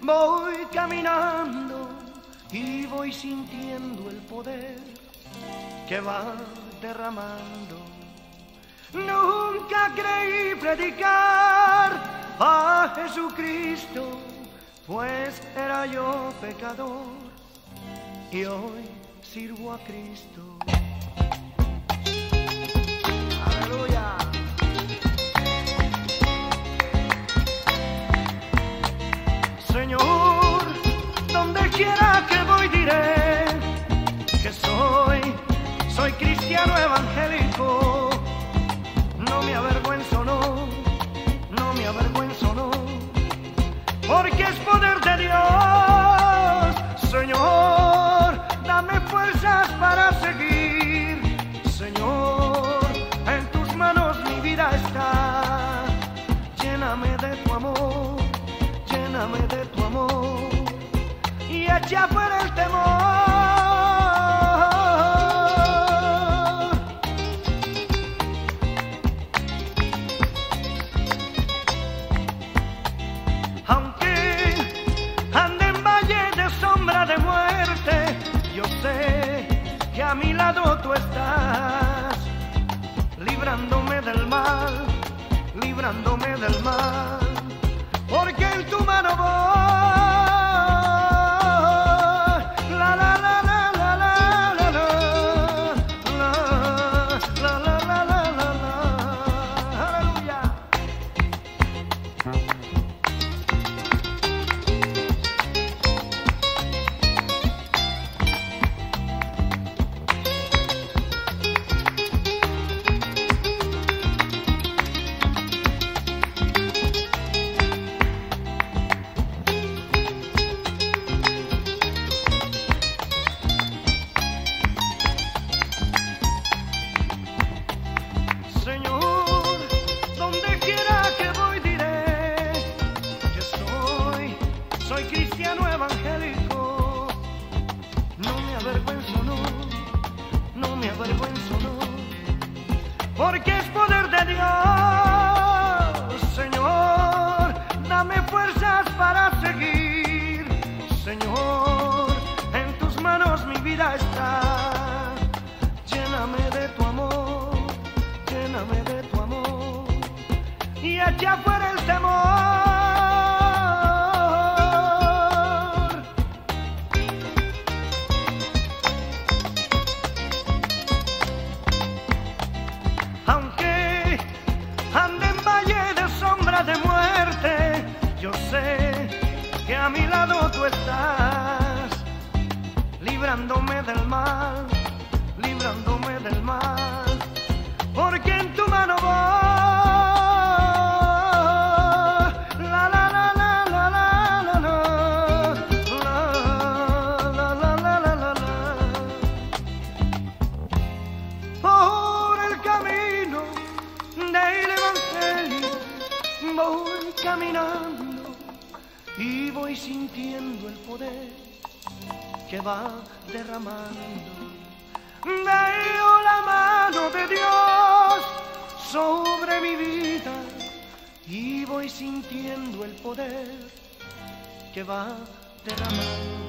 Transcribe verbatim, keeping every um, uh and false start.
Voy caminando y voy sintiendo el poder que va derramando. Nunca creí predicar a Jesucristo, pues era yo pecador y hoy sirvo a Cristo. Aleluya. Señor, donde quiera que voy diré que soy, soy cristiano evangélico. No me avergüenzo, no, no me avergüenzo, no, porque es poder de Dios. Señor, dame fuerzas para seguir. Señor, en tus manos mi vida está. Lléname de tu amor, lléname de tu amor y echa fuera el temor. Aunque ande en valle de sombra de muerte, yo sé que a mi lado tú estás, librándome del mal, librándome del mal, porque en tu mano voy. La la la la la la la la la la la la la la. Aleluya. Señor, donde quiera que voy diré que soy, soy cristiano evangélico. No me avergüenzo, no, no me avergüenzo, no, porque es poder de Dios. Señor, dame fuerzas para seguir. Señor, en tus manos mi vida está. Lléname de tu amor, lléname de tu amor y echa fuera el temor. Aunque ande en valle de sombra de muerte, yo sé que a mi lado tú estás, librándome del mal, librándome del mal, porque en tu mano voy. La la la la la la la la la la la la la. Por el camino del evangelio voy caminando y voy sintiendo el poder que va derramando. Veo la mano de Dios sobre mi vida y voy sintiendo el poder que va derramando.